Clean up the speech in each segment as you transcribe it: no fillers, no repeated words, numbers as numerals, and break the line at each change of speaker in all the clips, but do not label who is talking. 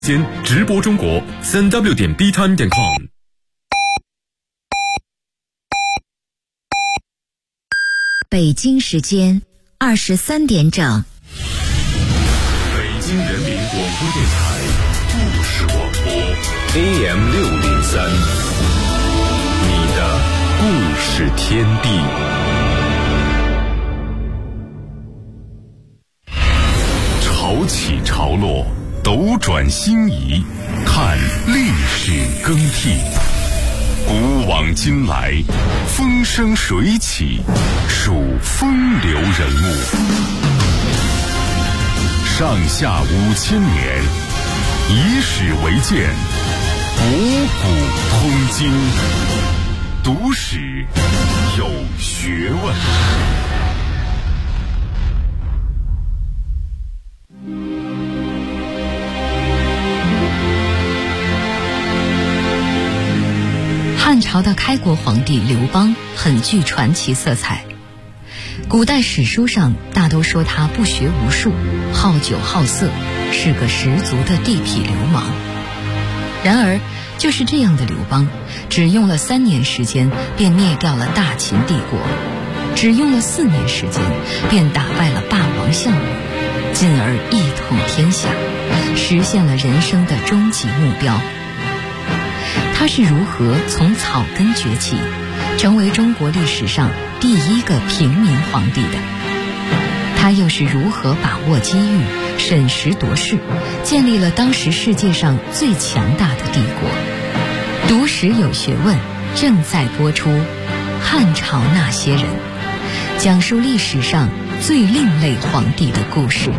间直播中国3w.btime.com。
北京时间23点整。
北京人民广播电台故事广播 AM603，你的故事天地。潮起潮落，斗转星移，看历史更替。古往今来，风生水起，数风流人物。上下5000年，以史为鉴，古古通今。读史有学问。
汉朝的开国皇帝刘邦很具传奇色彩，古代史书上大都说他不学无术，好酒好色，是个十足的地痞流氓。然而就是这样的刘邦，只用了3年时间便灭掉了大秦帝国，只用了4年时间便打败了霸王项羽，进而一统天下，实现了人生的终极目标。他是如何从草根崛起，成为中国历史上第一个平民皇帝的？他又是如何把握机遇，审时度势，建立了当时世界上最强大的帝国？读史有学问，正在播出《汉朝那些人》，讲述历史上最另类皇帝的故事。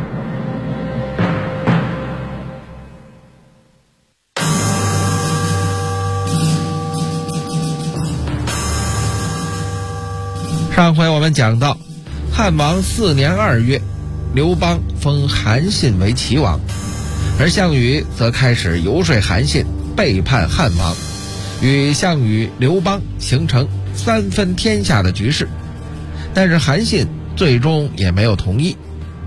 上回我们讲到，汉王4年2月，刘邦封韩信为齐王，而项羽则开始游说韩信背叛汉王，与项羽、刘邦形成3分天下的局势。但是韩信最终也没有同意。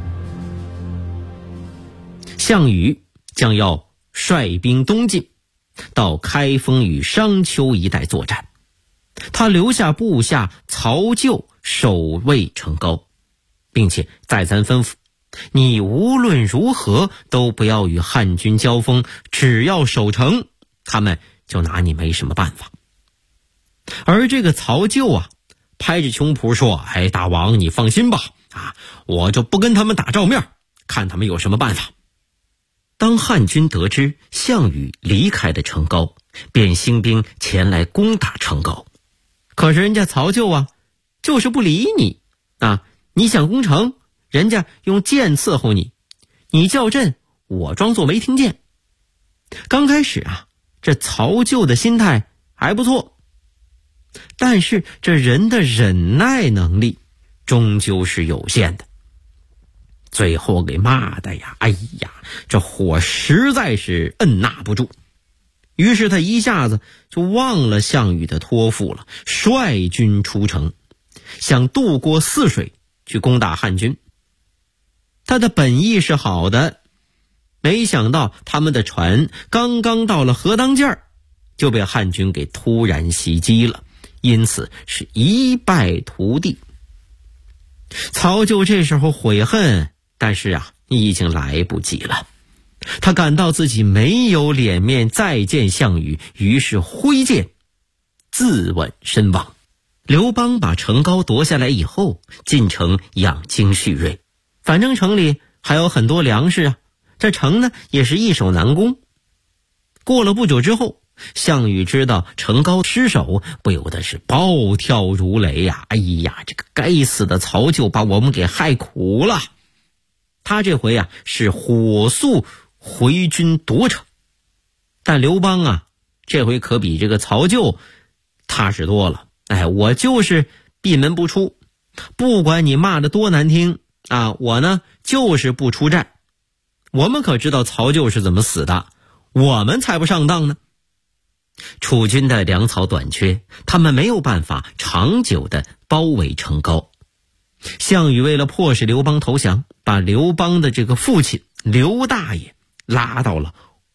项羽将要率兵东进，到开封与商丘一带作战。他留下部下曹咎守卫成皋，并且再三吩咐，你无论如何都不要与汉军交锋，只要守城，他们就拿你没什么办法。而这个曹咎啊，拍着胸脯说，大王你放心吧，我就不跟他们打照面，看他们有什么办法。当汉军得知项羽离开了成皋，便兴兵前来攻打成皋。可是人家曹咎啊，就是不理你你想攻城，人家用剑伺候你，你叫阵，我装作没听见。刚开始这曹咎的心态还不错，但是这人的忍耐能力终究是有限的。最后给骂的这火实在是按捺不住。于是他一下子就忘了项羽的托付了，率军出城，想渡过泗水去攻打汉军。他的本意是好的，没想到他们的船刚刚到了河当间，就被汉军给突然袭击了，因此是一败涂地。曹咎这时候悔恨，但是已经来不及了。他感到自己没有脸面再见项羽，于是挥剑自刎身亡。刘邦把成皋夺下来以后，进城养精蓄锐，反正城里还有很多粮食这城呢也是易守难攻。过了不久之后，项羽知道成皋失守，不由得是暴跳如雷这个该死的曹咎把我们给害苦了。他这回是火速回军夺城。但刘邦这回可比这个曹咎踏实多了。我就是闭门不出，不管你骂得多难听我呢就是不出战。我们可知道曹咎是怎么死的，我们才不上当呢。楚军的粮草短缺，他们没有办法长久的包围成皋。项羽为了迫使刘邦投降，把刘邦的这个父亲刘大爷拉到了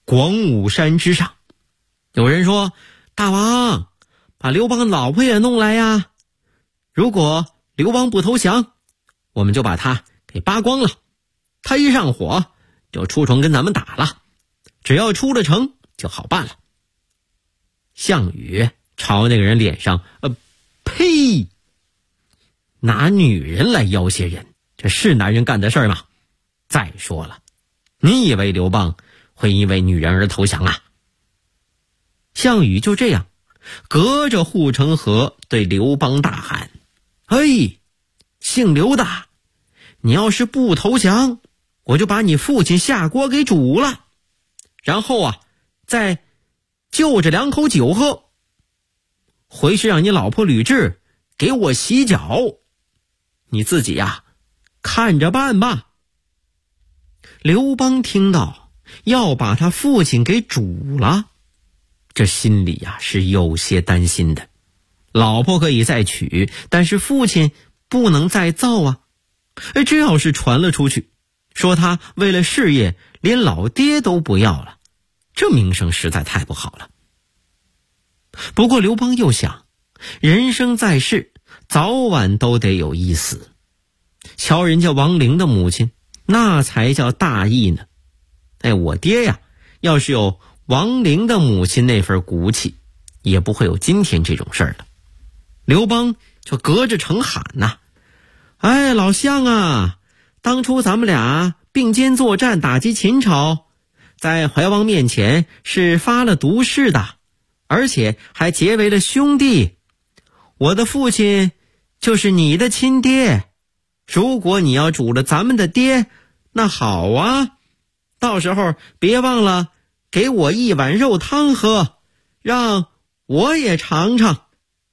广武山之上。有人说，大王，把刘邦的老婆也弄来呀，如果刘邦不投降，我们就把他给扒光了，他一上火就出城跟咱们打了，只要出了城就好办了。项羽朝那个人脸上呸，拿女人来要挟人，这是男人干的事儿吗？再说了，你以为刘邦会因为女人而投降啊？项羽就这样隔着护城河对刘邦大喊，嘿，姓刘的，你要是不投降，我就把你父亲下锅给煮了，然后再就着2口酒喝，回去让你老婆吕雉给我洗脚，你自己看着办吧。刘邦听到要把他父亲给煮了，这心里是有些担心的。老婆可以再娶，但是父亲不能再造啊。这要是传了出去，说他为了事业连老爹都不要了，这名声实在太不好了。不过刘邦又想，人生在世，早晚都得有一死。瞧人家王陵的母亲，那才叫大义呢。我爹要是有王陵的母亲那份骨气，也不会有今天这种事儿了。刘邦就隔着城喊呐，老项啊，当初咱们俩并肩作战打击秦朝，在怀王面前是发了毒誓的，而且还结为了兄弟。我的父亲就是你的亲爹，如果你要煮了咱们的爹，那好啊，到时候别忘了给我一碗肉汤喝，让我也尝尝。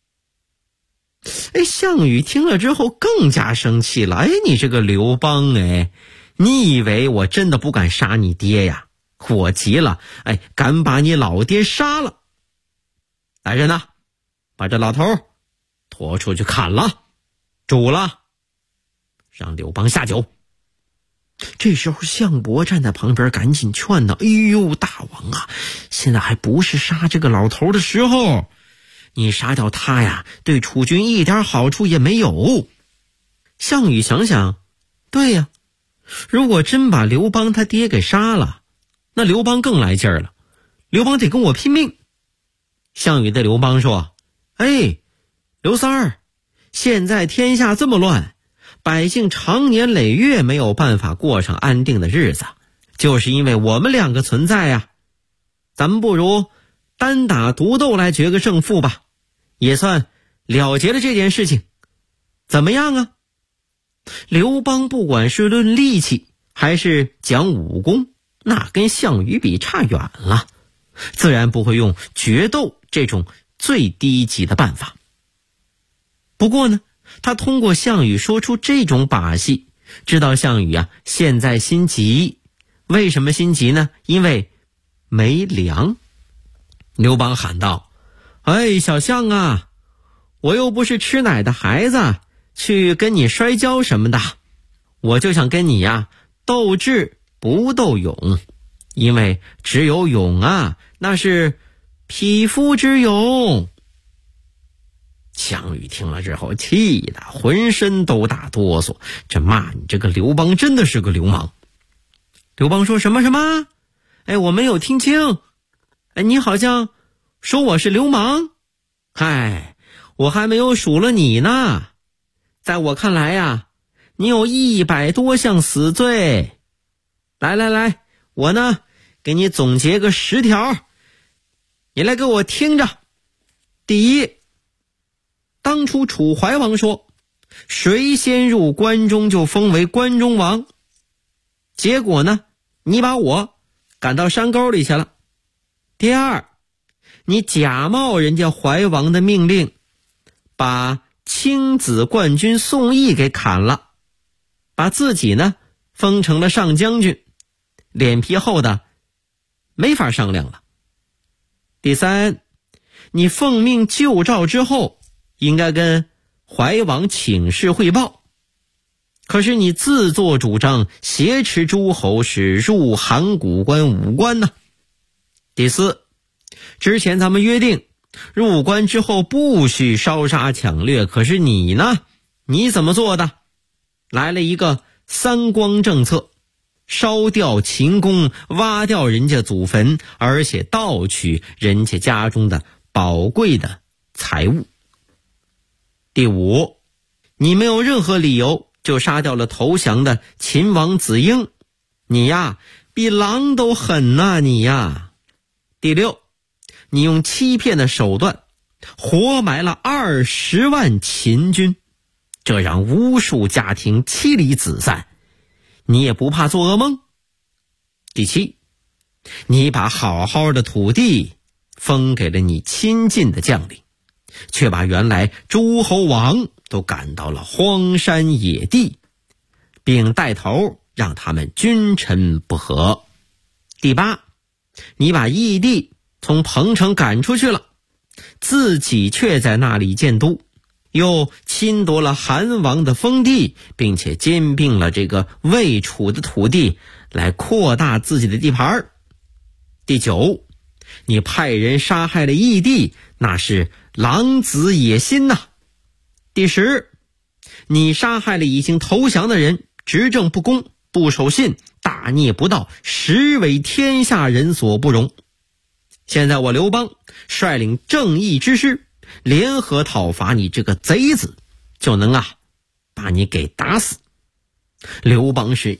项羽听了之后更加生气了，你这个刘邦，你以为我真的不敢杀你爹呀？我急了，敢把你老爹杀了。来人呐，把这老头拖出去砍了，煮了，让刘邦下酒。这时候项伯站在旁边赶紧劝呢，大王啊，现在还不是杀这个老头的时候，你杀掉他对楚军一点好处也没有。项羽想想，对呀，如果真把刘邦他爹给杀了，那刘邦更来劲儿了，刘邦得跟我拼命。项羽对刘邦说，刘三儿，现在天下这么乱，百姓长年累月没有办法过上安定的日子，就是因为我们2个存在呀。咱们不如单打独斗来决个胜负吧，也算了结了这件事情，怎么样啊？刘邦不管是论力气还是讲武功，那跟项羽比差远了，自然不会用决斗这种最低级的办法。不过呢，他通过项羽说出这种把戏，知道项羽现在心急。为什么心急呢？因为没粮。刘邦喊道，小项啊，我又不是吃奶的孩子，去跟你摔跤什么的，我就想跟你斗智不斗勇，因为只有勇那是匹夫之勇。项羽听了之后气得浑身都打哆嗦，这骂你这个刘邦真的是个流氓。刘邦说，什么？我没有听清。你好像说我是流氓？我还没有数了你呢。在我看来你有100多项死罪。来，我呢给你总结个10条，你来给我听着。第一，当初楚怀王说，谁先入关中就封为关中王，结果呢，你把我赶到山沟里去了。第二，你假冒人家怀王的命令，把青子冠军宋义给砍了，把自己呢封成了上将军，脸皮厚的没法商量了。第三，你奉命救赵之后，应该跟怀王请示汇报，可是你自作主张挟持诸侯，是入函谷关5关呢。 第四，之前咱们约定入关之后不许烧杀抢掠，可是你呢？你怎么做的？来了一个三光政策，烧掉秦宫，挖掉人家祖坟，而且盗取人家家中的宝贵的财物。第五，你没有任何理由就杀掉了投降的秦王子婴，你呀比狼都狠呐，你呀。第六，你用欺骗的手段活埋了20万秦军，这让无数家庭妻离子散，你也不怕做噩梦？第七，你把好好的土地分给了你亲近的将领，却把原来诸侯王都赶到了荒山野地，并带头让他们君臣不和。第八，你把义帝从彭城赶出去了，自己却在那里建都，又侵夺了韩王的封地，并且兼并了这个魏楚的土地，来扩大自己的地盘。第九，你派人杀害了义帝，那是狼子野心呐。第十，你杀害了已经投降的人，执政不公，不守信，大逆不道，实为天下人所不容。现在我刘邦率领正义之师，联合讨伐你这个贼子，就能把你给打死。刘邦是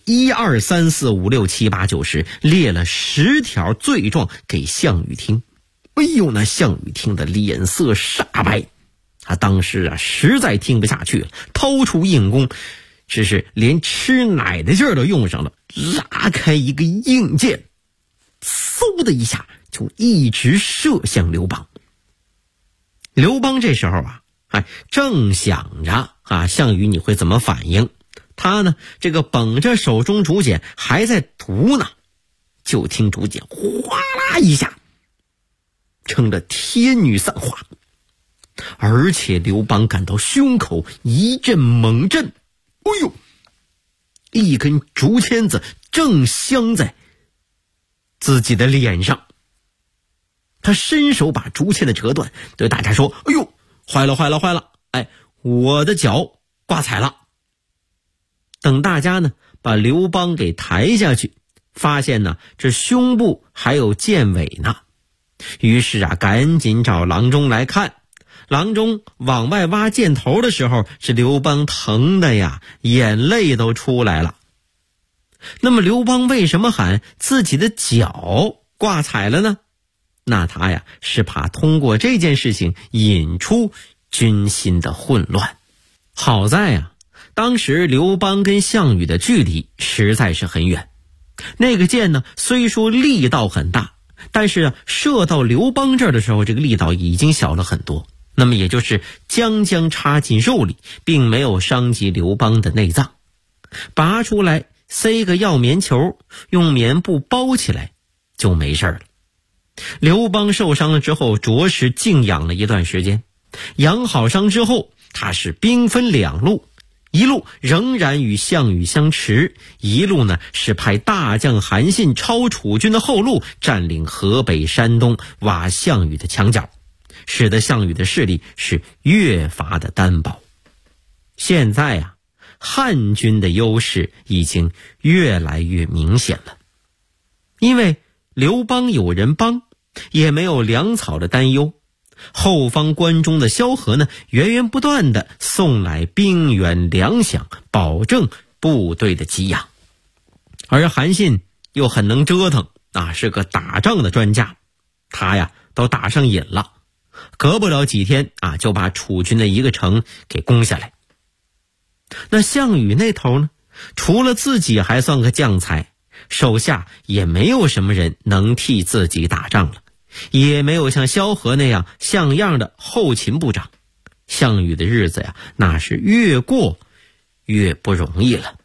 1、2、3、4、5、6、7、8、9、10列了10条罪状给项羽听。哎呦，那项羽听的脸色煞白，他当时实在听不下去了，掏出硬弓，只是连吃奶的劲儿都用上了，拉开一个硬箭，嗖的一下就一直射向刘邦。刘邦这时候正想着项羽你会怎么反应，他呢这个绷着手中竹简还在读呢，就听竹简哗啦一下成了天女散花，而且刘邦感到胸口一阵猛震，哎呦，一根竹签子正镶在自己的脸上。他伸手把竹签的折断，对大家说：哎呦，坏了坏了坏了，我的脚挂彩了。等大家呢把刘邦给抬下去，发现呢这胸部还有箭尾呢，于是赶紧找郎中来看。郎中往外挖箭头的时候，是刘邦疼的呀，眼泪都出来了。那么刘邦为什么喊自己的脚挂彩了呢？那他是怕通过这件事情引出军心的混乱。好在当时刘邦跟项羽的距离实在是很远，那个箭呢虽说力道很大，但是射到刘邦这儿的时候，这个力道已经小了很多，那么也就是将插进肉里，并没有伤及刘邦的内脏。拔出来塞个药棉球，用棉布包起来就没事了。刘邦受伤了之后，着实静养了一段时间。养好伤之后，他是兵分2路，一路仍然与项羽相持，一路呢是派大将韩信抄楚军的后路，占领河北山东，挖项羽的墙角，使得项羽的势力是越发的单薄。现在汉军的优势已经越来越明显了，因为刘邦有人帮，也没有粮草的担忧，后方关中的萧何呢源源不断的送来兵员粮饷，保证部队的给养。而韩信又很能折腾是个打仗的专家，他都打上瘾了，隔不了几天就把楚军的一个城给攻下来。那项羽那头呢，除了自己还算个将才，手下也没有什么人能替自己打仗了，也没有像萧何那样像样的后勤部长。项羽的日子那是越过越不容易了。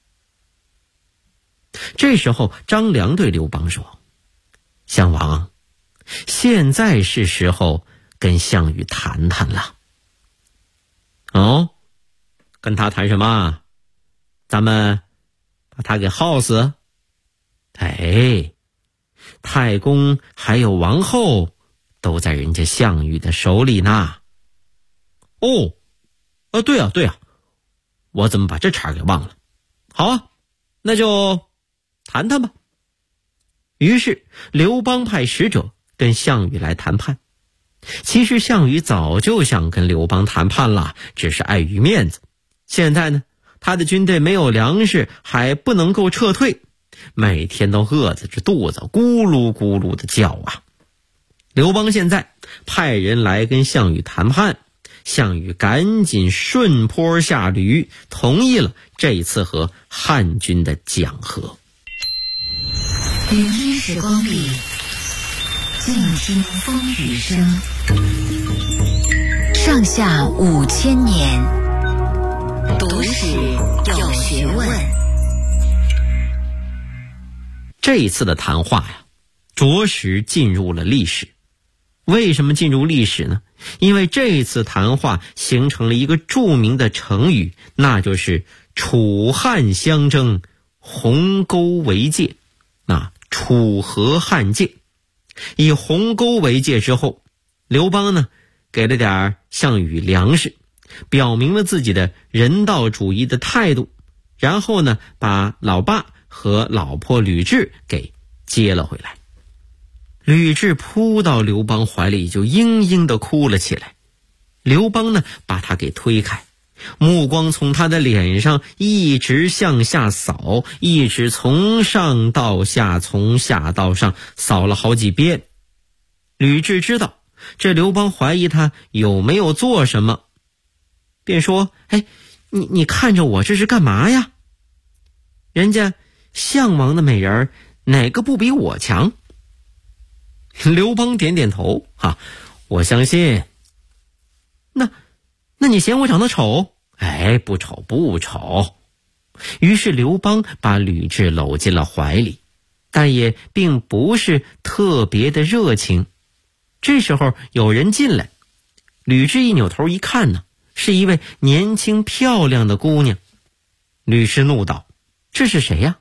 这时候张良对刘邦说：项王，现在是时候跟项羽谈谈了。跟他谈什么？咱们把他给耗死？ 太公还有王后都在人家项羽的手里呢。对啊，我怎么把这茬给忘了？好啊，那就谈谈吧。于是刘邦派使者跟项羽来谈判。其实项羽早就想跟刘邦谈判了，只是碍于面子。现在呢，他的军队没有粮食，还不能够撤退，每天都饿着这肚子咕噜咕噜的叫啊。刘邦现在派人来跟项羽谈判，项羽赶紧顺坡下驴，同意了这一次和汉军的讲和。
云烟时光里，静听风雨声。上下5000年，读史有学问。
这一次的谈话呀，着实进入了历史。为什么进入历史呢？因为这一次谈话形成了一个著名的成语，那就是楚汉相争，鸿沟为界。楚河汉界，以鸿沟为界之后，刘邦呢给了点项羽粮食，表明了自己的人道主义的态度，然后呢把老爸和老婆吕雉给接了回来。吕雉扑到刘邦怀里就嘤嘤地哭了起来，刘邦呢把他给推开，目光从他的脸上一直向下扫，一直从上到下，从下到上扫了好几遍。吕雉知道这刘邦怀疑他有没有做什么，便说：你看着我这是干嘛呀？人家项王的美人哪个不比我强？刘邦点点头，我相信。那你嫌我长得丑？不丑。于是刘邦把吕雉搂进了怀里，但也并不是特别的热情。这时候有人进来，吕雉一扭头一看呢，是一位年轻漂亮的姑娘。吕雉怒道：这是谁呀？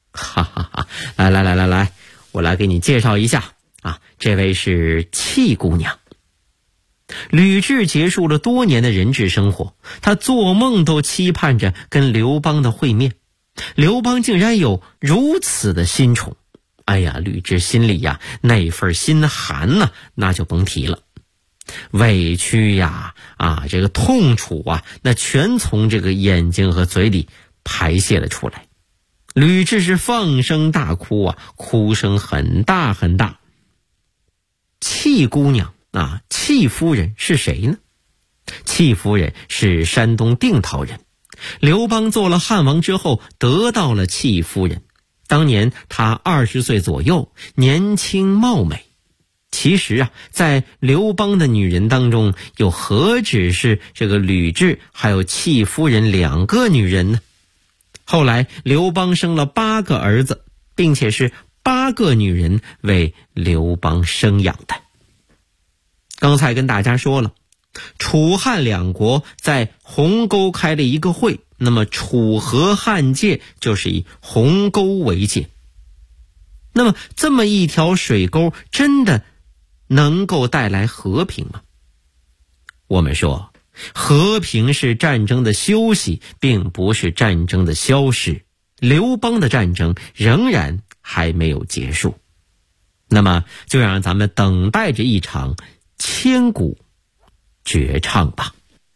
来，我来给你介绍一下这位是戚姑娘。吕雉结束了多年的人质生活，她做梦都期盼着跟刘邦的会面。刘邦竟然有如此的新宠，吕雉心里那份心寒那就甭提了。委屈这个痛楚那全从这个眼睛和嘴里排泄了出来。吕雉是放声大哭哭声很大很大。戚姑娘戚夫人是谁呢？戚夫人是山东定陶人，刘邦做了汉王之后得到了戚夫人。当年她20岁左右，年轻貌美。其实在刘邦的女人当中，又何止是这个吕雉还有戚夫人2个女人呢？后来刘邦生了8个儿子，并且是8个女人为刘邦生养的。刚才跟大家说了，楚汉2国在鸿沟开了一个会，那么楚河汉界就是以鸿沟为界。那么这么一条水沟真的能够带来和平吗？我们说，和平是战争的休息，并不是战争的消失。刘邦的战争仍然还没有结束，那么就让咱们等待着一场千古绝唱吧。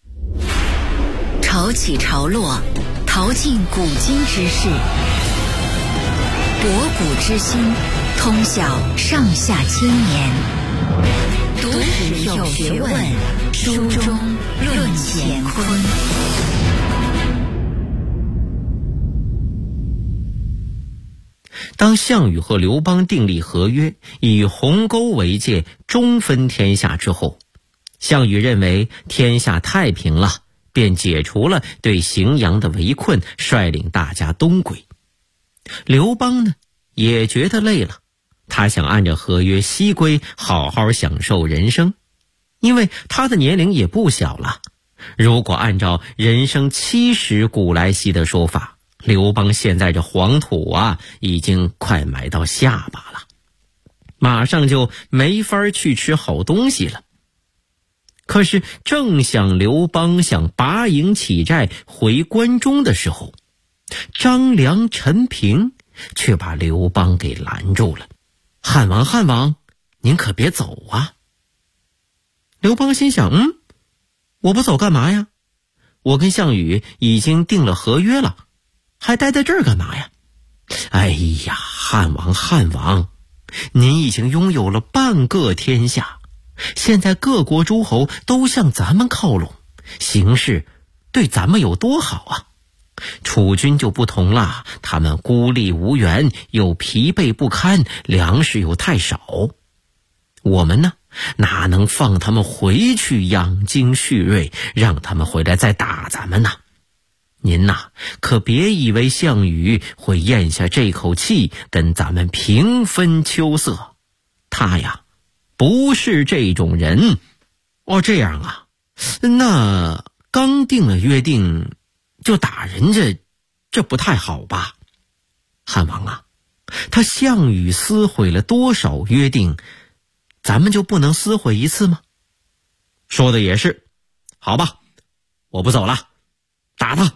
潮起潮落，淘尽古今之事，博古之今，通晓上下千年。读史有学问，书中论乾坤。
当项羽和刘邦订立合约，以鸿沟为界，中分天下之后，项羽认为天下太平了，便解除了对荥阳的围困，率领大家东归。刘邦呢，也觉得累了，他想按照合约西归，好好享受人生。因为他的年龄也不小了，如果按照人生70古来稀的说法，刘邦现在这黄土已经快埋到下巴了。 马上就没法去吃好东西了。可是正想刘邦想拔营起寨回关中的时候，张良、陈平却把刘邦给拦住了。汉王，您可别走啊！刘邦心想，我不走干嘛呀？我跟项羽已经定了合约了，还待在这儿干嘛呀？哎呀，汉王，您已经拥有了半个天下，现在各国诸侯都向咱们靠拢，形势对咱们有多好啊！楚军就不同了，他们孤立无援，又疲惫不堪，粮食又太少。我们呢，哪能放他们回去养精蓄锐，让他们回来再打咱们呢？您呐，可别以为项羽会咽下这口气跟咱们平分秋色，他呀，不是这种人。这样啊，那刚定了约定就打人家，这不太好吧？汉王啊，他项羽撕毁了多少约定，咱们就不能撕毁一次吗？说的也是，好吧，我不走了，打他。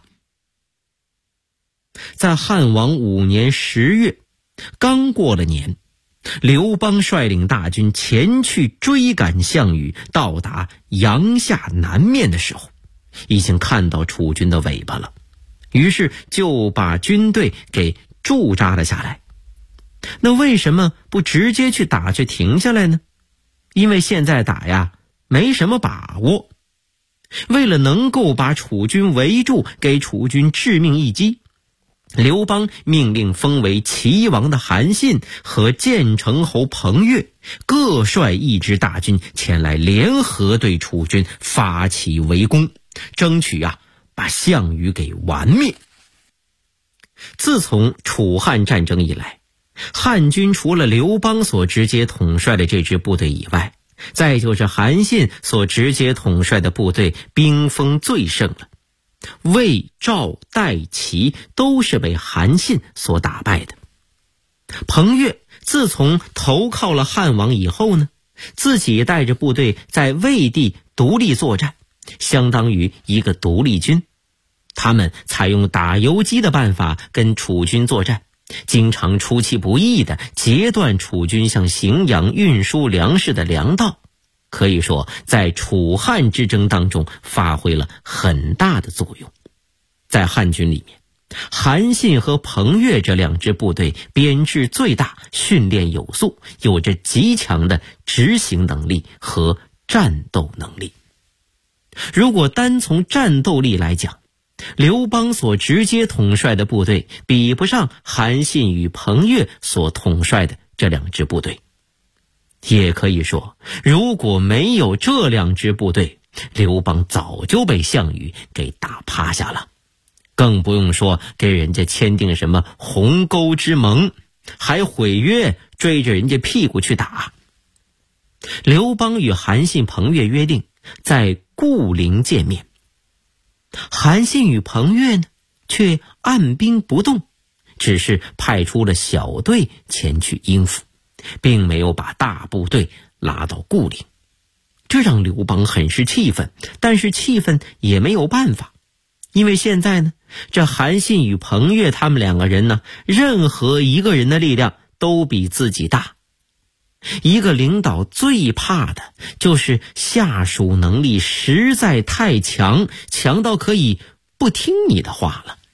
在汉王5年10月，刚过了年，刘邦率领大军前去追赶项羽，到达阳夏南面的时候，已经看到楚军的尾巴了，于是就把军队给驻扎了下来。那为什么不直接去打，却停下来呢？因为现在打呀，没什么把握。为了能够把楚军围住，给楚军致命一击，刘邦命令封为齐王的韩信和建成侯彭越各率一支大军前来，联合对楚军发起围攻，争取把项羽给完灭。自从楚汉战争以来，汉军除了刘邦所直接统帅的这支部队以外，再就是韩信所直接统帅的部队兵锋最盛了。魏、赵、代、齐都是被韩信所打败的。彭越自从投靠了汉王以后呢，自己带着部队在魏地独立作战，相当于一个独立军。他们采用打游击的办法跟楚军作战，经常出其不意地截断楚军向荥阳运输粮食的粮道，可以说在楚汉之争当中发挥了很大的作用。在汉军里面，韩信和彭越这两支部队编制最大，训练有素，有着极强的执行能力和战斗能力。如果单从战斗力来讲，刘邦所直接统帅的部队比不上韩信与彭越所统帅的这两支部队。也可以说，如果没有这两支部队，刘邦早就被项羽给打趴下了，更不用说跟人家签订什么鸿沟之盟，还毁约，追着人家屁股去打。刘邦与韩信、彭越约定在固陵见面，韩信与彭越呢，却按兵不动，只是派出了小队前去应付，并没有把大部队拉到固陵。这让刘邦很是气愤，但是气愤也没有办法，因为现在呢，这韩信与彭越他们两个人呢，任何一个人的力量都比自己大。一个领导最怕的就是下属能力实在太强，强到可以不听你的话了。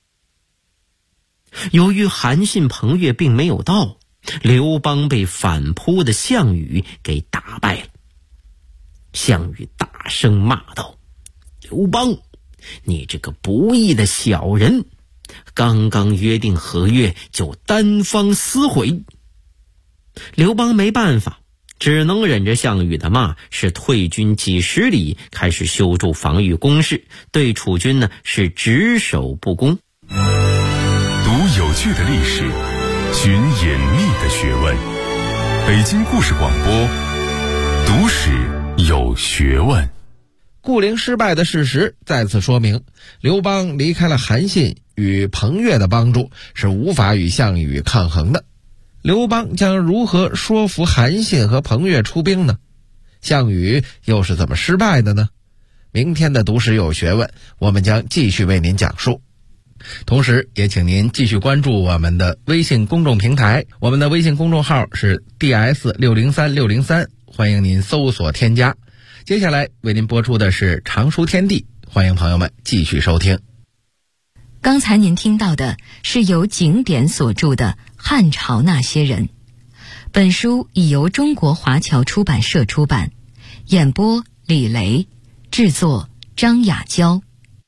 由于韩信、彭越并没有到，刘邦被反扑的项羽给打败了。项羽大声骂道：“刘邦，你这个不义的小人，刚刚约定合约就单方撕毁。”刘邦没办法，只能忍着项羽的骂，是退军几十里，开始修筑防御工事，对楚军呢是只守不攻。
读有趣的历史，寻隐秘的学问。北京故事广播，读史有学问。
固陵失败的事实再次说明，刘邦离开了韩信与彭越的帮助，是无法与项羽抗衡的。 刘邦将如何说服韩信和彭越出兵呢？项羽又是怎么失败的呢？明天的读史有学问，我们将继续为您讲述。同时也请您继续关注我们的微信公众平台，我们的微信公众号是 DS603603，欢迎您搜索添加。接下来为您播出的是常书天地，欢迎朋友们继续收听。
刚才您听到的是由景典所著的《汉朝那些人》，本书已由中国华侨出版社出版，演播李雷，制作张雅娇。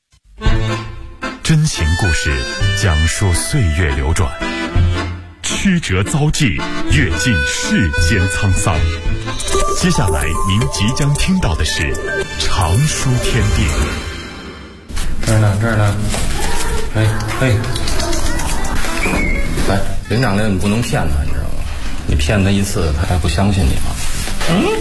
真情故事讲述岁月流转，曲折遭际，阅尽世间沧桑。接下来您即将听到的是常书天地。
这儿呢，嘿，来，领长令你不能骗他，你知道吗？你骗他一次，他还不相信你吗？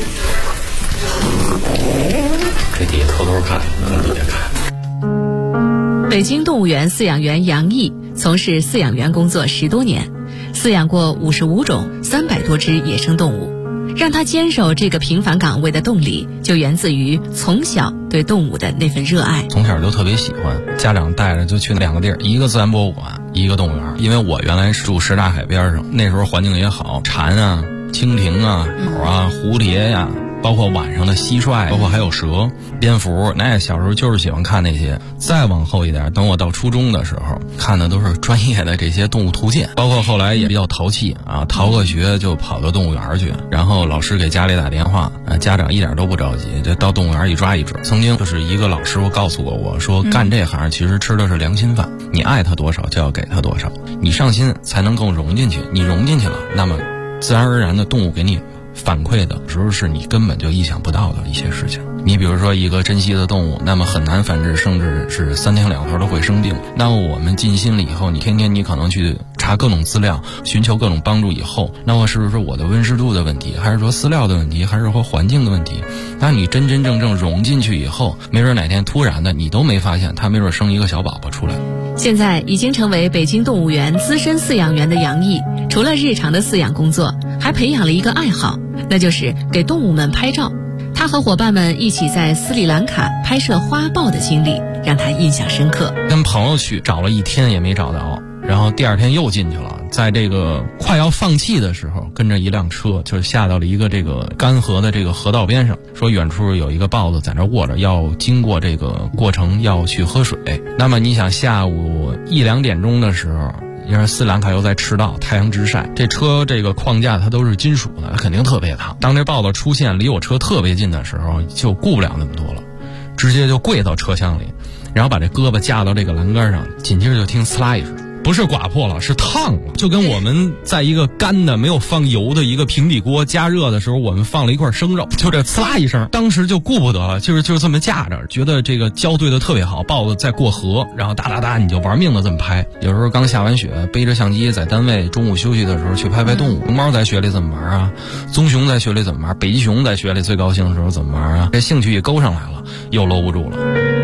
这底下偷偷看，能底下看。
北京动物园饲养员杨毅从事饲养员工作10多年，饲养过55种300多只野生动物。让他坚守这个平凡岗位的动力，就源自于从小对动物的那份热爱。
从小就特别喜欢，家长带着就去2个地儿，一个自然博物馆，一个动物园。因为我原来住什刹海边上，那时候环境也好，蝉啊、蜻蜓啊、鸟啊、蝴蝶呀，包括晚上的蟋蟀，包括还有蛇、蝙蝠，那小时候就是喜欢看那些。再往后一点，等我到初中的时候，看的都是专业的这些动物图鉴，包括后来也比较淘气啊，逃个学就跑到动物园去，然后老师给家里打电话，家长一点都不着急，就到动物园一抓一准。曾经就是一个老师傅告诉过我说，干这行其实吃的是良心饭，你爱他多少就要给他多少，你上心才能够融进去，你融进去了，那么自然而然的动物给你反馈的时候是你根本就意想不到的一些事情。你比如说一个珍稀的动物，那么很难繁殖，甚至是3天2头都会生病。那么我们尽心了以后，你天天你可能去查各种资料，寻求各种帮助以后，那么是不是我的温湿度的问题，还是说饲料的问题，还是说环境的问题？那你真真正正融进去以后，没准哪天突然的你都没发现，它没准生一个小宝宝出来。
现在已经成为北京动物园资深饲养员的杨毅，除了日常的饲养工作，还培养了一个爱好，那就是给动物们拍照。他和伙伴们一起在斯里兰卡拍摄花豹的经历让他印象深刻。
跟朋友去找了1天也没找到，然后第2天又进去了，在这个快要放弃的时候，跟着一辆车就下到了一个这个干涸的这个河道边上，说远处有一个豹子在那卧着，要经过这个过程要去喝水。那么你想下午1、2点钟的时候，因为斯里兰卡又在赤道，太阳直晒，这车这个框架它都是金属的，它肯定特别烫。当这豹子出现离我车特别近的时候，就顾不了那么多了，直接就跪到车厢里，然后把这胳膊架到这个栏杆上，紧接着就听呲啦一声，不是刮破了，是烫了，就跟我们在一个干的没有放油的一个平底锅加热的时候，我们放了一块生肉，就这呲啦一声，当时就顾不得了，就是这么架着，觉得这个胶对的特别好，豹子在过河，然后哒哒哒你就玩命的这么拍。有时候刚下完雪，背着相机在单位中午休息的时候去拍拍动物。熊猫在雪里怎么玩啊？棕熊在雪里怎么玩？北极熊在雪里最高兴的时候怎么玩啊？这兴趣一勾上来了，又搂不住了。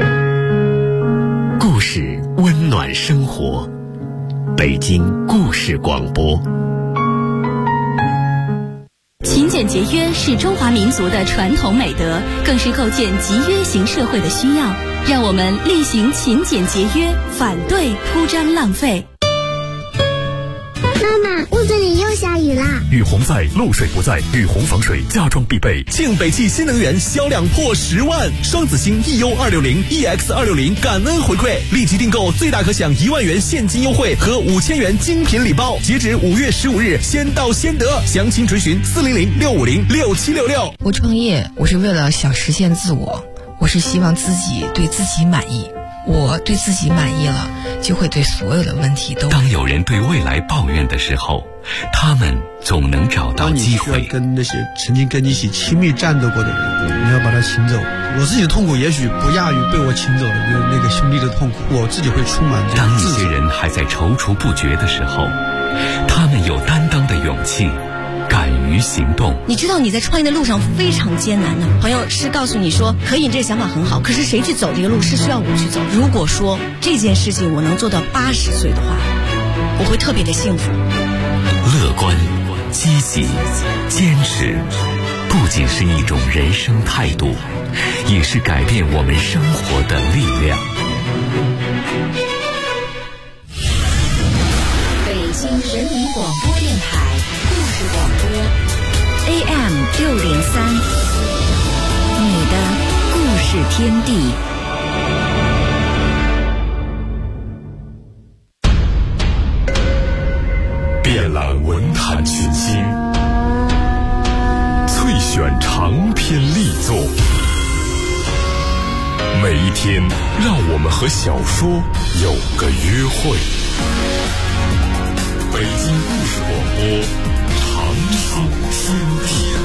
故事温暖生活，北京故事广播。
勤俭节约是中华民族的传统美德，更是构建集约型社会的需要。让我们力行勤俭节约，反对铺张浪费。
妈妈，屋子里又下雨啦！
雨洪在，漏水不在，雨洪防水家装必备。
庆北汽新能源销量破10万，双子星 EU260、EX260感恩回馈，立即订购最大可享1万元现金优惠和5000元精品礼包，截止5月15日，先到先得。详情垂询400-650-6766。
我创业，我是为了想实现自我，我是希望自己对自己满意。我对自己满意了，就会对所有的问题都。
当有人对未来抱怨的时候，他们总能找到机会。
当你需要跟那些曾经跟你一起亲密战斗过的人，你要把他请走。我自己的痛苦也许不亚于被我请走的那个兄弟的痛苦，我自己会充满这
当一些人还在踌躇不决的时候，他们有担当的勇气，敢于行动。
你知道你在创业的路上非常艰难的，朋友是告诉你说可以，你这个想法很好，可是谁去走这个路是需要我去走。如果说这件事情我能做到80岁的话，我会特别的幸福。
乐观、
积极、坚持，不仅是一种人生态度，也是改变我们生活的力量。
北京人民广播电台故事广播
AM603，你的故事天地。
遍览文坛群星，萃选长篇力作，每一天让我们和小说有个约会。北京故事广播，长长天地。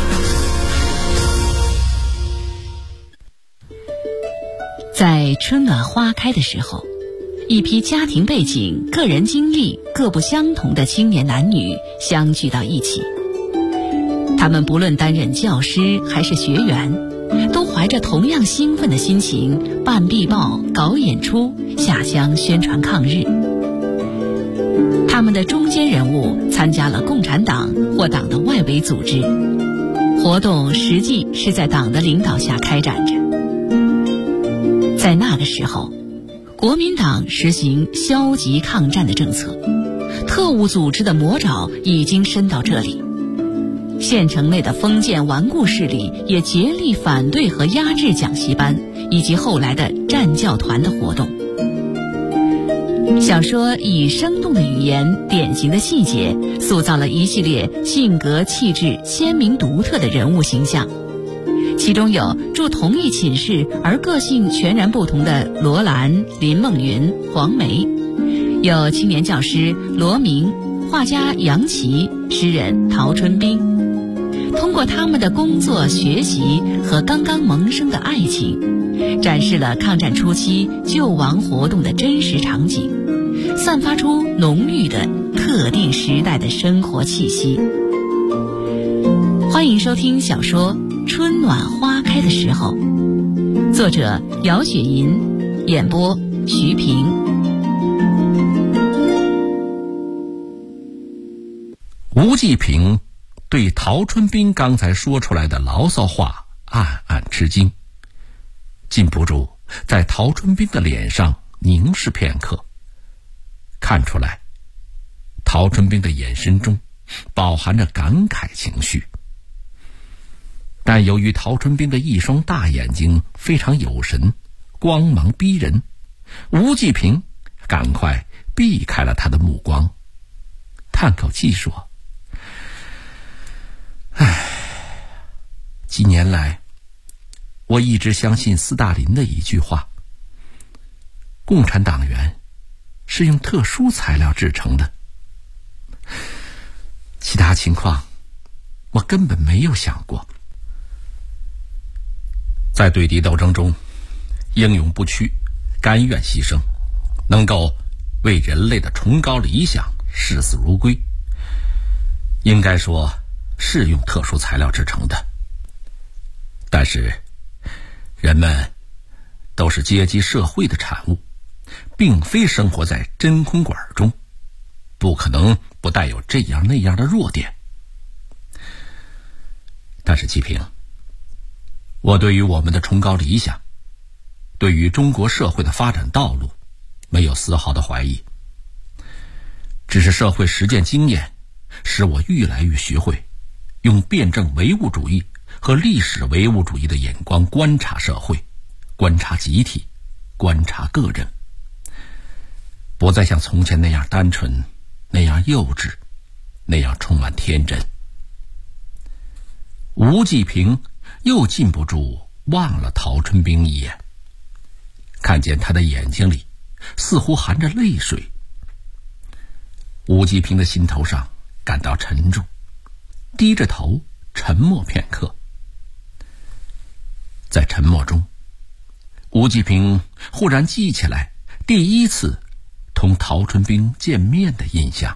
在春暖花开的时候，一批家庭背景、个人经历各不相同的青年男女相聚到一起。他们不论担任教师还是学员，都怀着同样兴奋的心情办壁报、搞演出、下乡宣传抗日。他们的中坚人物参加了共产党或党的外围组织，活动实际是在党的领导下开展着。在那个时候，国民党实行消极抗战的政策，特务组织的魔爪已经伸到这里。县城内的封建顽固势力也竭力反对和压制讲习班以及后来的战教团的活动。小说以生动的语言、典型的细节，塑造了一系列性格气质鲜明独特的人物形象。其中有住同一寝室而个性全然不同的罗兰、林梦云、黄梅，有青年教师罗明、画家杨琦、诗人陶春冰。通过他们的工作、学习和刚刚萌生的爱情，展示了抗战初期救亡活动的真实场景，散发出浓郁的特定时代的生活气息。欢迎收听小说《春暖花开的时候》，作者姚雪银，演播徐平。
吴继平对陶春冰刚才说出来的牢骚话暗暗吃惊，禁不住在陶春冰的脸上凝视片刻，看出来陶春冰的眼神中饱含着感慨情绪。但由于陶春冰的一双大眼睛非常有神，光芒逼人，吴继平赶快避开了他的目光，叹口气说：几年来我一直相信斯大林的一句话，共产党员是用特殊材料制成的，其他情况我根本没有想过。在对敌斗争中英勇不屈，甘愿牺牲，能够为人类的崇高理想视死如归，应该说是用特殊材料制成的。但是人们都是阶级社会的产物，并非生活在真空管中，不可能不带有这样那样的弱点。但是季平，我对于我们的崇高理想，对于中国社会的发展道路，没有丝毫的怀疑。只是社会实践经验使我愈来愈学会用辩证唯物主义和历史唯物主义的眼光观察社会，观察集体，观察个人，不再像从前那样单纯，那样幼稚，那样充满天真。吴继平又禁不住望了陶春冰一眼，看见他的眼睛里似乎含着泪水。吴继平的心头上感到沉重，低着头沉默片刻。在沉默中，吴继平忽然记起来第一次同陶春冰见面的印象。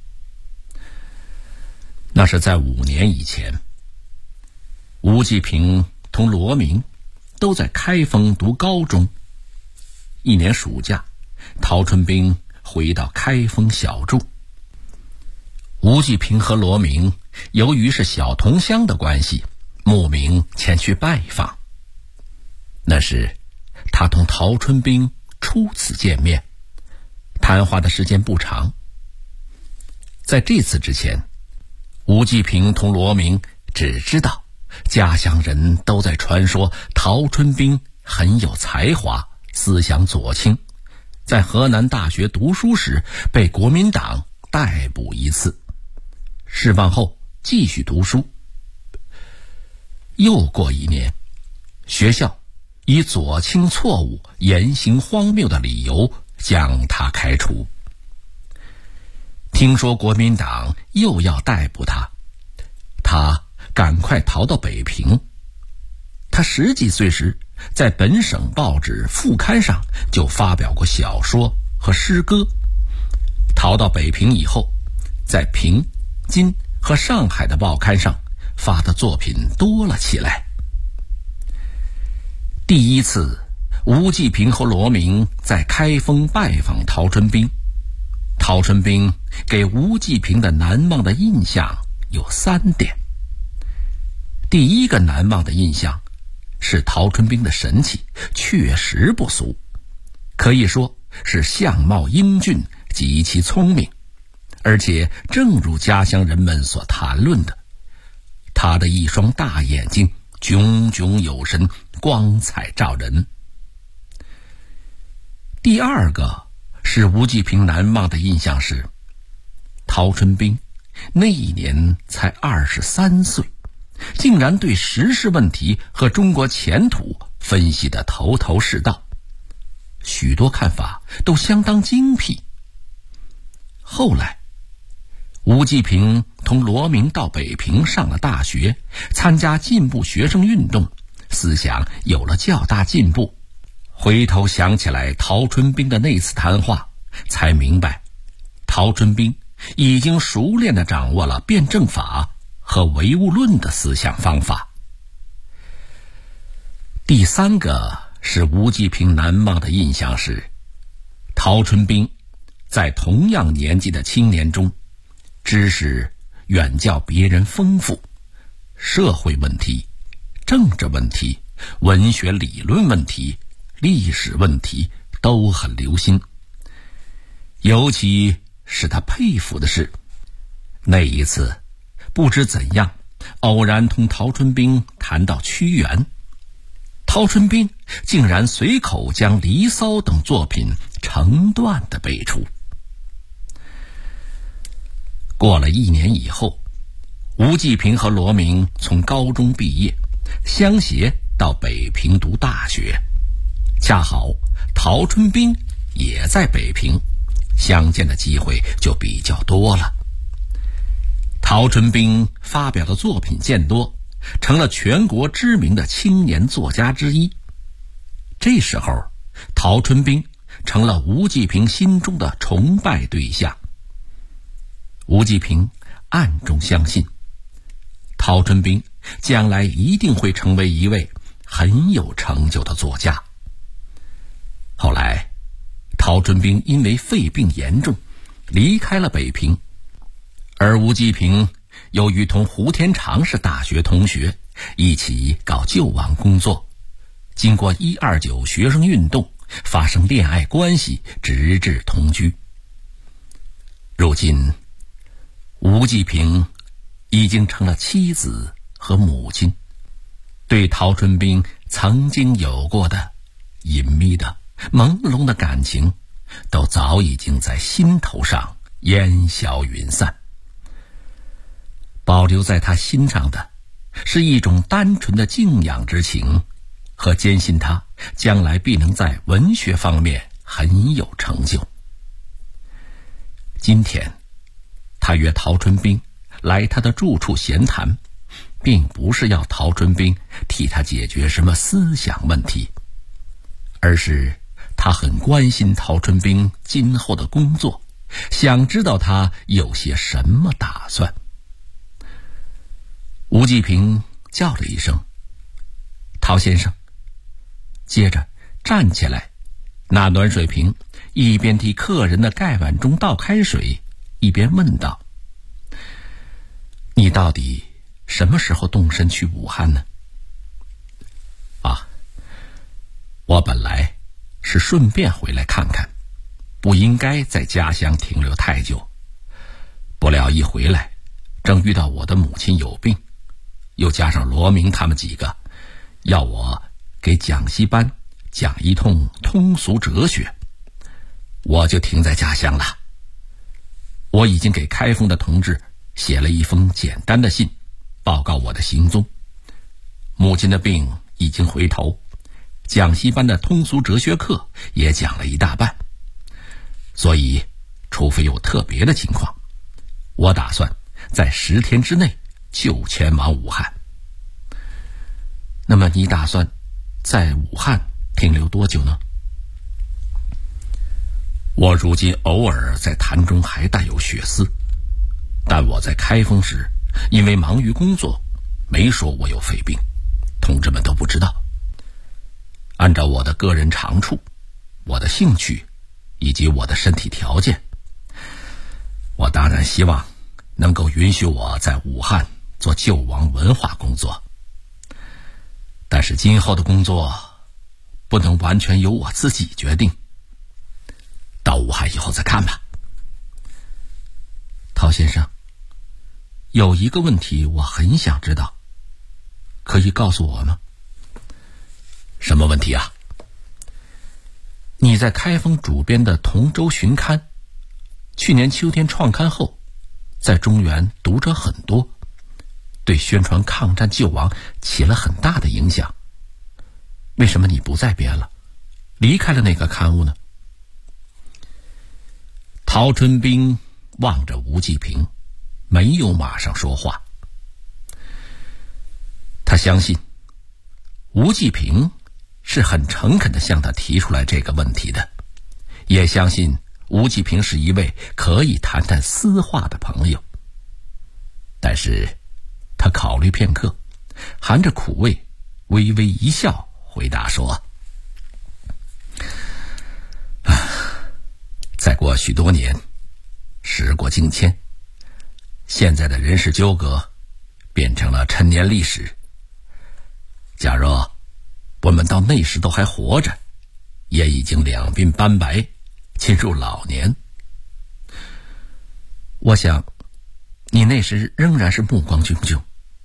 那是在5年以前，吴继平同罗明都在开封读高中。一年暑假，陶春冰回到开封小住。 吴季平和罗明由于是小同乡的关系，慕名前去拜访。那时他同陶春冰初次见面，谈话的时间不长。在这次之前，吴季平同罗明只知道家乡人都在传说陶春冰很有才华，思想左倾，在河南大学读书时被国民党逮捕一次，释放后继续读书。又过1年，学校以左倾错误、言行荒谬的理由将他开除。听说国民党又要逮捕他，他赶快逃到北平。他10几岁时，在本省报纸副刊上就发表过小说和诗歌。逃到北平以后，在平、津和上海的报刊上发的作品多了起来。第一次，吴季平和罗明在开封拜访陶春冰。陶春冰给吴季平的难忘的印象有3点。第一个难忘的印象是陶春冰的神气确实不俗，可以说是相貌英俊，极其聪明，而且正如家乡人们所谈论的，他的一双大眼睛炯炯有神，光彩照人。第二个使吴季平难忘的印象是，陶春冰那一年才23岁，竟然对时事问题和中国前途分析得头头是道，许多看法都相当精辟。后来吴季平同罗明到北平上了大学，参加进步学生运动，思想有了较大进步。回头想起来陶春冰的那次谈话，才明白陶春冰已经熟练地掌握了辩证法和唯物论的思想方法。第3个使吴季平难忘的印象是，陶春冰在同样年纪的青年中，知识远较别人丰富，社会问题、政治问题、文学理论问题、历史问题都很留心。尤其使他佩服的是，那一次不知怎样偶然同陶春冰谈到屈原，陶春冰竟然随口将《离骚》等作品成段地背出。过了1年以后，吴季平和罗明从高中毕业，相携到北平读大学。恰好陶春冰也在北平，相见的机会就比较多了。陶春冰发表的作品渐多，成了全国知名的青年作家之一。这时候陶春冰成了吴季平心中的崇拜对象。吴季平暗中相信，陶春冰将来一定会成为一位很有成就的作家。后来陶春冰因为肺病严重，离开了北平，而吴季平由于同胡天长是大学同学，一起搞救亡工作，经过129学生运动，发生恋爱关系，直至同居。如今吴季平已经成了妻子和母亲，对陶春冰曾经有过的隐秘的朦胧的感情，都早已经在心头上烟消云散。保留在他心上的是一种单纯的敬仰之情，和坚信他将来必能在文学方面很有成就。今天他约陶春冰来他的住处闲谈，并不是要陶春冰替他解决什么思想问题，而是他很关心陶春冰今后的工作，想知道他有些什么打算。吴季平叫了一声陶先生，接着站起来，拿暖水瓶，一边替客人的盖碗中倒开水，一边问道： 你到底什么时候动身去武汉呢？我本来是顺便回来看看，不应该在家乡停留太久。不料一回来，正遇到我的母亲有病，又加上罗明他们几个要我给讲习班讲一通通俗哲学，我就停在家乡了。我已经给开封的同志写了一封简单的信，报告我的行踪。母亲的病已经回头，讲习班的通俗哲学课也讲了一大半，所以除非有特别的情况，我打算在10天之内就前往武汉。那么你打算在武汉停留多久呢？我如今偶尔在痰中还带有血丝，但我在开封时因为忙于工作，没说我有肺病，同志们都不知道。按照我的个人长处、我的兴趣以及我的身体条件，我当然希望能够允许我在武汉做救亡文化工作。但是今后的工作不能完全由我自己决定，到武汉以后再看吧。陶先生，有一个问题我很想知道，可以告诉我吗？什么问题啊？你在开封主编的《同州巡刊》去年秋天创刊后，在中原读者很多，对宣传抗战救亡起了很大的影响。为什么你不再编了，离开了那个刊物呢？陶春兵望着吴继平，没有马上说话。他相信吴继平是很诚恳地向他提出来这个问题的，也相信吴继平是一位可以谈谈私话的朋友。但是他考虑片刻，含着苦味，微微一笑，回答说：再过许多年，时过境迁，现在的人事纠葛变成了陈年历史。假若我们到那时都还活着，也已经两鬓斑白，进入老年。我想你那时仍然是目光炯炯。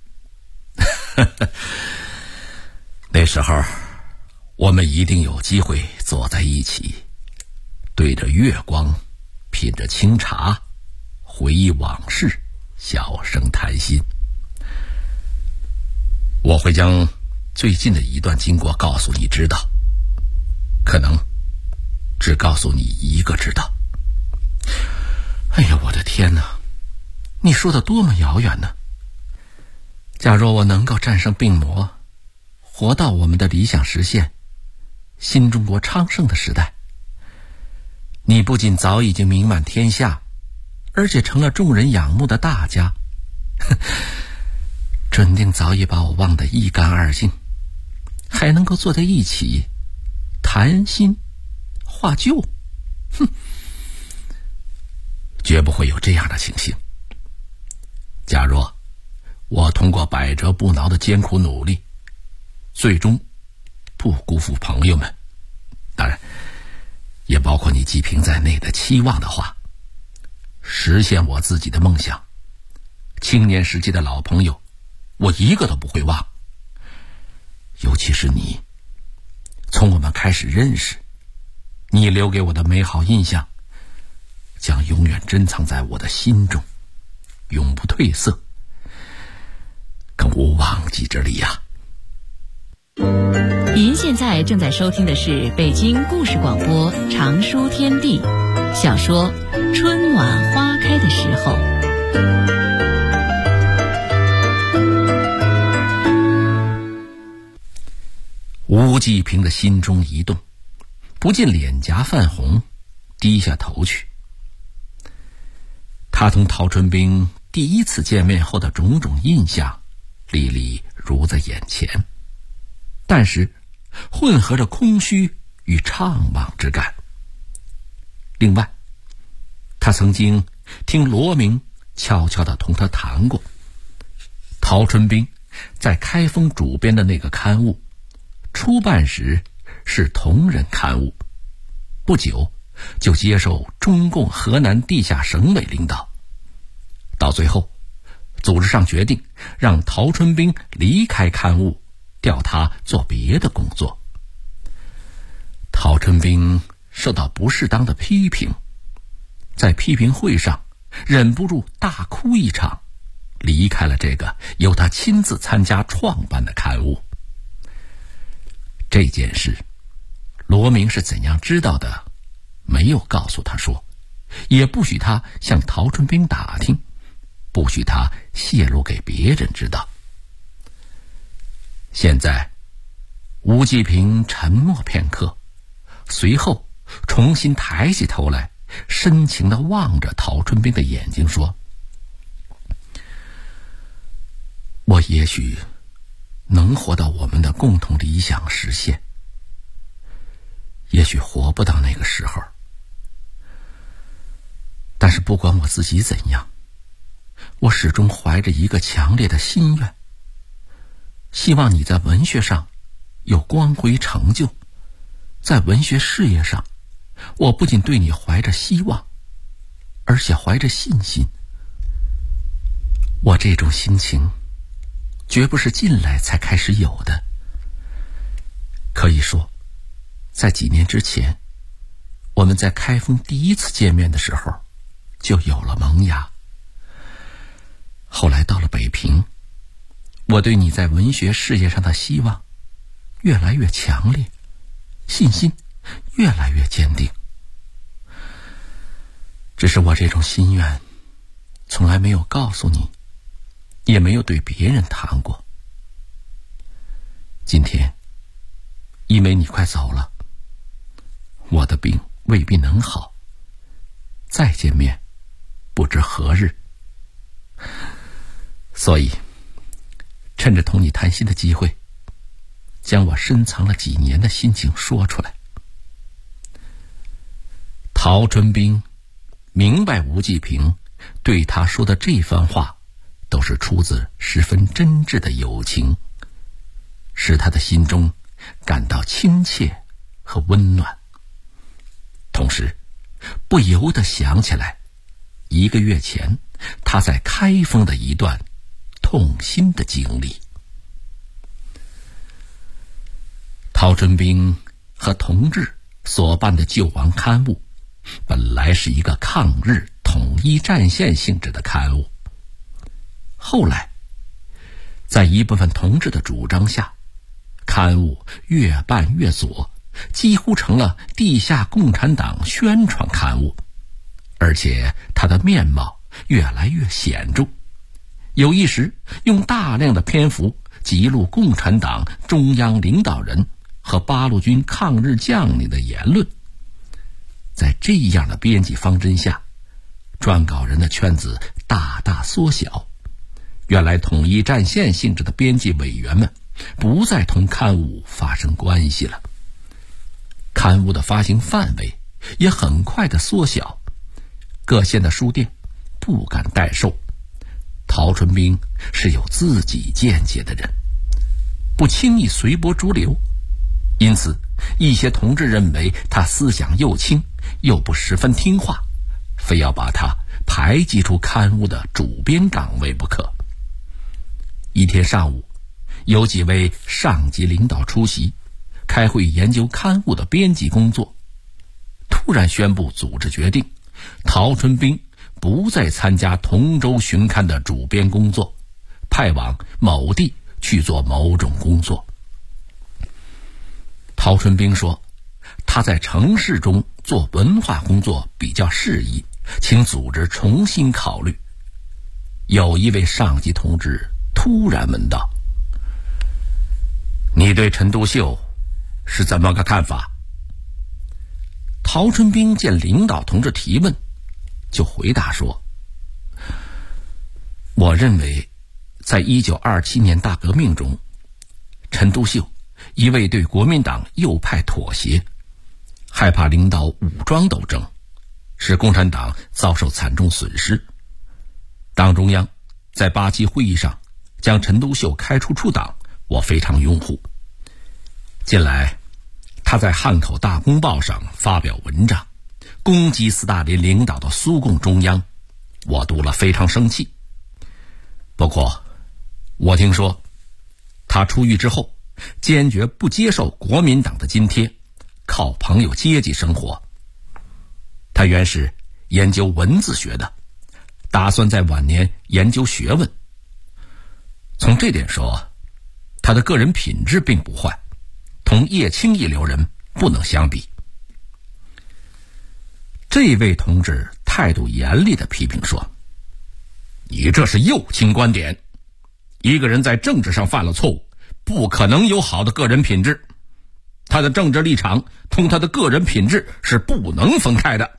那时候我们一定有机会坐在一起，对着月光，品着清茶，回忆往事，小声谈心。我会将最近的一段经过告诉你知道，可能只告诉你一个知道。哎呀，我的天哪，你说的多么遥远呢！假若我能够战胜病魔，活到我们的理想实现，新中国昌盛的时代，你不仅早已经名满天下，而且成了众人仰慕的大家，准定早已把我忘得一干二净，还能够坐在一起谈心画旧，绝不会有这样的情形。假若我通过百折不挠的艰苦努力，最终不辜负朋友们，当然也包括你季平在内的期望的话，实现我自己的梦想，青年时期的老朋友我一个都不会忘。尤其是你，从我们开始认识，你留给我的美好印象将永远珍藏在我的心中，永不褪色，更无忘记之理呀。
您现在正在收听的是北京故事广播长书天地小说《春晚花开的时候》。
吴继平的心中一动，不禁脸颊泛红，低下头去。他同陶春兵第一次见面后的种种印象历历如在眼前，但是混合着空虚与怅惘之感。另外，他曾经听罗明悄悄地同他谈过， 陶春兵在开封主编的那个刊物，初办时是同仁刊物，不久就接受中共河南地下省委领导，到最后组织上决定让陶春兵离开刊物，调他做别的工作。陶春兵受到不适当的批评，在批评会上忍不住大哭一场，离开了这个由他亲自参加创办的刊物。这件事罗明是怎样知道的，没有告诉他说，也不许他向陶春兵打听，不许他泄露给别人知道。现在吴继平沉默片刻，随后重新抬起头来，深情地望着陶春兵的眼睛说，我也许能活到我们的共同理想实现，也许活不到那个时候，但是不管我自己怎样，我始终怀着一个强烈的心愿，希望你在文学上有光辉成就，在文学事业上，我不仅对你怀着希望，而且怀着信心。我这种心情绝不是近来才开始有的，可以说在几年之前，我们在开封第一次见面的时候就有了萌芽。后来到了北平，我对你在文学事业上的希望越来越强烈，信心越来越坚定。只是我这种心愿从来没有告诉你，也没有对别人谈过。今天因为你快走了，我的病未必能好，再见面不知何日，所以趁着同你谈心的机会，将我深藏了几年的心情说出来。陶春兵明白吴继平对他说的这番话都是出自十分真挚的友情，使他的心中感到亲切和温暖，同时不由得想起来1个月前他在开封的一段痛心的经历。陶春兵和同志所办的救亡刊物本来是一个抗日统一战线性质的刊物，后来在一部分同志的主张下，刊物越办越左，几乎成了地下共产党宣传刊物，而且它的面貌越来越显著，有一时用大量的篇幅记录共产党中央领导人和八路军抗日将领的言论。在这样的编辑方针下，撰稿人的圈子大大缩小，原来统一战线性质的编辑委员们不再同刊物发生关系了，刊物的发行范围也很快的缩小，各县的书店不敢代售。陶春兵是有自己见解的人，不轻易随波逐流，因此一些同志认为他思想右倾，又不十分听话，非要把他排挤出刊物的主编岗位不可。一天上午，有几位上级领导出席，开会研究刊物的编辑工作，突然宣布组织决定，陶春兵不再参加同州巡刊的主编工作，派往某地去做某种工作。陶春兵说，他在城市中做文化工作比较适宜，请组织重新考虑。有一位上级同志突然问道，你对陈独秀是怎么个看法？陶春兵见领导同志提问，就回答说，我认为在1927年大革命中，陈独秀一味对国民党右派妥协，害怕领导武装斗争，使共产党遭受惨重损失。党中央在87会议上将陈独秀开除出党，我非常拥护。近来他在汉口大公报上发表文章，攻击斯大林领导的苏共中央，我读了非常生气。不过我听说他出狱之后坚决不接受国民党的津贴，靠朋友阶级生活。他原是研究文字学的，打算在晚年研究学问。从这点说，他的个人品质并不坏，同叶青一流人不能相比。这位同志态度严厉地批评说，你这是右倾观点，一个人在政治上犯了错误，不可能有好的个人品质，他的政治立场同他的个人品质是不能分开的。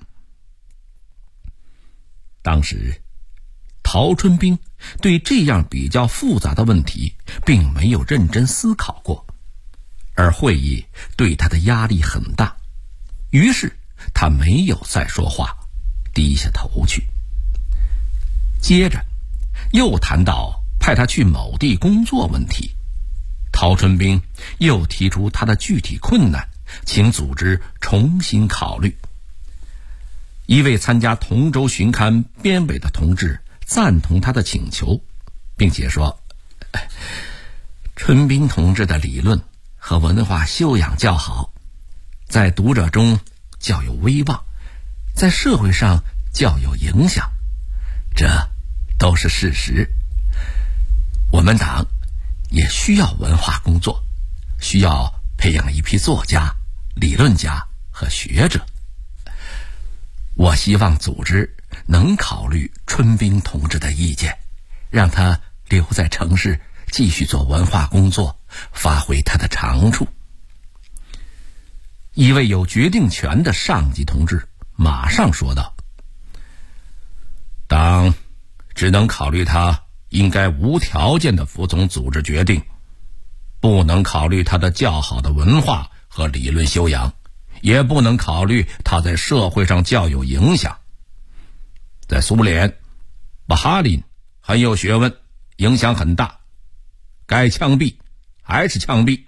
当时陶春兵对这样比较复杂的问题并没有认真思考过，而会议对他的压力很大，于是他没有再说话，低下头去。接着又谈到派他去某地工作问题，陶春兵又提出他的具体困难，请组织重新考虑。一位参加同州巡刊编委的同志赞同他的请求，并且说，春兵同志的理论和文化修养较好，在读者中较有威望，在社会上较有影响，这都是事实。我们党也需要文化工作，需要培养一批作家、理论家和学者。我希望组织能考虑春兵同志的意见，让他留在城市继续做文化工作，发挥他的长处。一位有决定权的上级同志马上说道，党只能考虑他应该无条件的服从组织决定，不能考虑他的较好的文化和理论修养，也不能考虑他在社会上较有影响。在苏联，巴哈林很有学问，影响很大，该枪毙还是枪毙。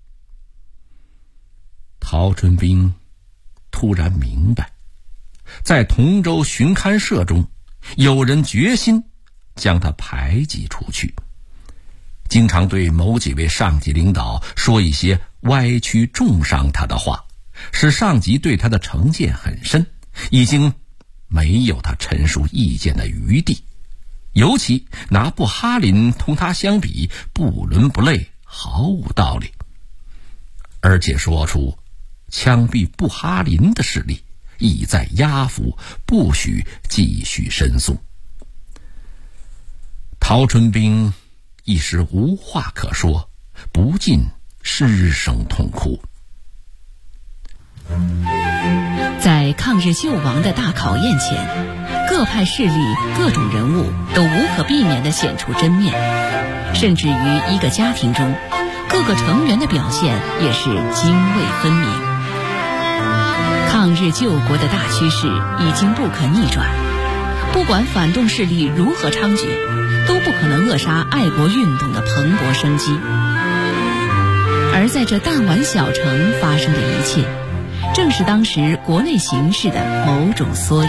陶春兵突然明白，在同州巡刊社中，有人决心将他排挤出去，经常对某几位上级领导说一些歪曲重伤他的话，使上级对他的成见很深，已经没有他陈述意见的余地。尤其拿布哈林同他相比，不伦不类，毫无道理。而且说出枪毙布哈林的事例，意在压服，不许继续申诉。陶春兵一时无话可说，不禁失声痛哭。
在抗日救亡的大考验前，各派势力、各种人物都无可避免地显出真面，甚至于一个家庭中，各个成员的表现也是泾渭分明。抗日救国的大趋势已经不可逆转，不管反动势力如何猖獗，都不可能扼杀爱国运动的蓬勃生机。而在这弹丸小城发生的一切，正是当时国内形势的某种缩影。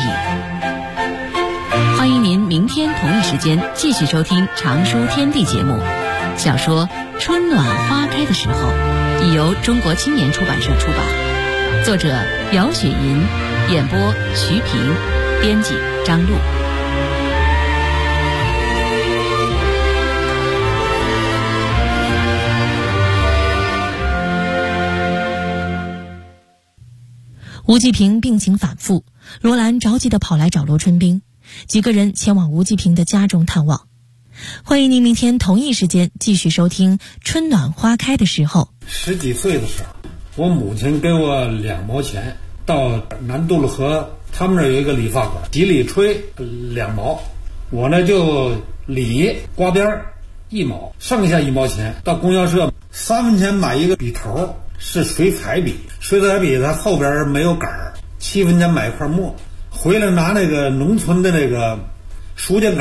欢迎您明天同一时间继续收听《常书天地》节目。小说《春暖花开的时候》已由中国青年出版社出版，作者姚雪银，演播徐平，编辑张璐。
吴继平病情反复，罗兰着急地跑来找罗春兵，几个人前往吴继平的家中探望。欢迎您明天同一时间继续收听《春暖花开的时候》。
10几岁的时候，我母亲给我2毛钱，到南渡路河他们那儿有一个理发馆，几里吹2毛，我呢就理刮边1毛，剩下1毛钱到供销社3分钱买一个笔头，是水彩笔，水彩笔它后边没有杆儿，7分钱买一块墨，回来拿那个农村的那个书架杆儿，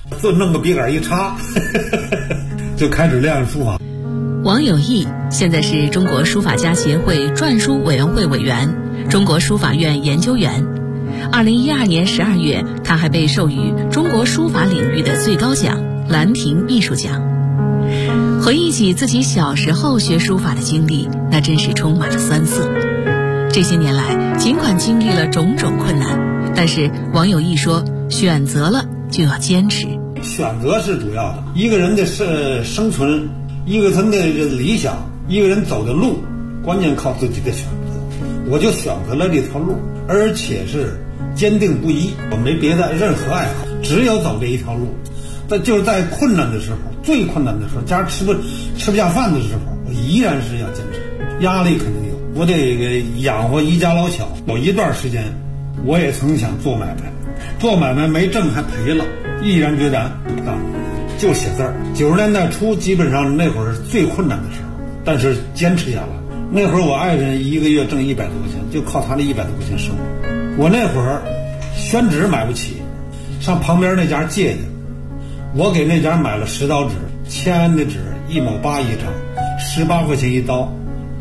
就弄个笔杆一插就开始练书法。
王有义现在是中国书法家协会篆书委员会委员、中国书法院研究员。2012年12月，他还被授予中国书法领域的最高奖兰亭艺术奖。回忆起自己小时候学书法的经历，那真是充满了酸涩。这些年来，尽管经历了种种困难，但是王有义说，选择了就要坚持。
选择是主要的，一个人的生存，一个人的理想，一个人走的路，关键靠自己的选择。我就选择了这条路，而且是坚定不移。我没别的任何爱好，只有走这一条路。就是在困难的时候，最困难的时候，家吃不下饭的时候，我依然是要坚持。压力肯定有，我得养活一家老小。有一段时间，我也曾想做买卖，做买卖没挣还赔了，毅然决然不干，就写字儿。90年代初，基本上那会儿是最困难的时候，但是坚持下来。那会儿我爱人一个月挣100多块钱，就靠他的100多块钱生活。我那会儿宣纸买不起，上旁边那家借去。我给那家买了10刀纸，签的纸1毛8一张，18块钱一刀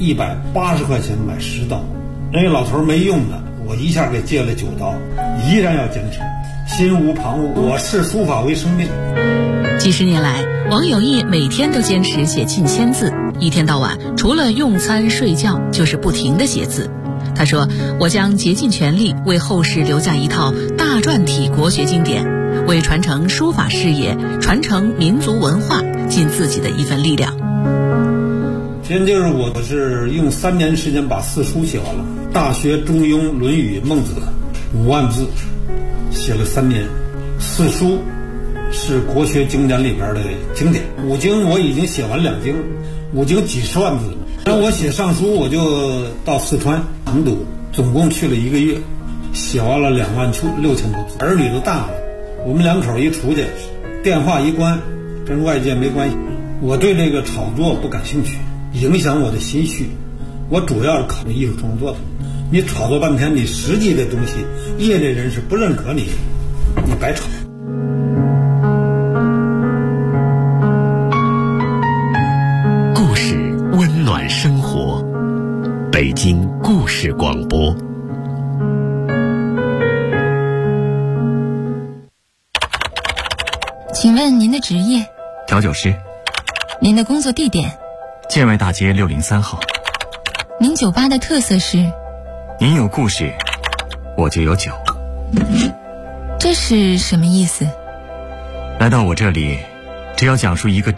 ，180块钱买10刀。人家老头没用的，我一下给借了9刀，依然要坚持，心无旁骛。我视书法为生命。
几十年来，王有义每天都坚持写近1000字，一天到晚除了用餐睡觉，就是不停地写字。他说：“我将竭尽全力为后世留下一套大篆体国学经典，为传承书法事业、传承民族文化尽自己的一份力量。”
现就是我是用3年时间把4书写完了，《大学》《中庸》《论语》《孟子》5万字，写了3年。4书是国学经典里边的经典，5经我已经写完2经，5经几十万字。然后我写上书，我就到四川成都，总共去了1个月，写完了26000多字。儿女都大了，我们2口一出去，电话一关，跟外界没关系。我对这个炒作不感兴趣，影响我的心绪。我主要是考虑艺术创作的。你炒作半天，你实际的东西，业内人士不认可你，你白炒。
故事温暖生活，北京故事广播。
请问您的职业？
调酒师。
您的工作地点？
建外大街603号。
您酒吧的特色是？
您有故事，我就有酒。
这是什么意思？
来到我这里，只要讲述一个